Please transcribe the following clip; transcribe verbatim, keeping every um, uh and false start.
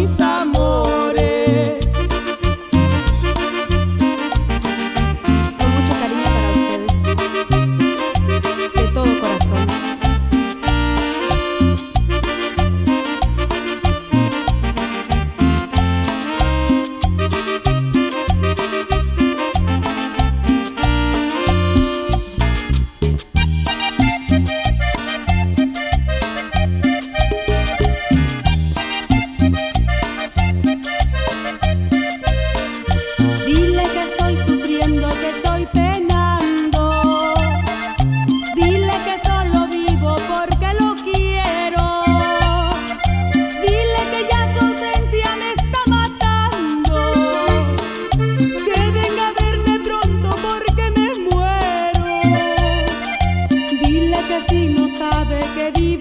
mis amores. Con mucho cariño para ustedes, de todo corazón. Dile que estoy sufriendo, que estoy penando. Dile que solo vivo porque lo quiero. Dile que ya su ausencia me está matando. Que venga a verme pronto porque me muero. Dile que si no sabe que vivo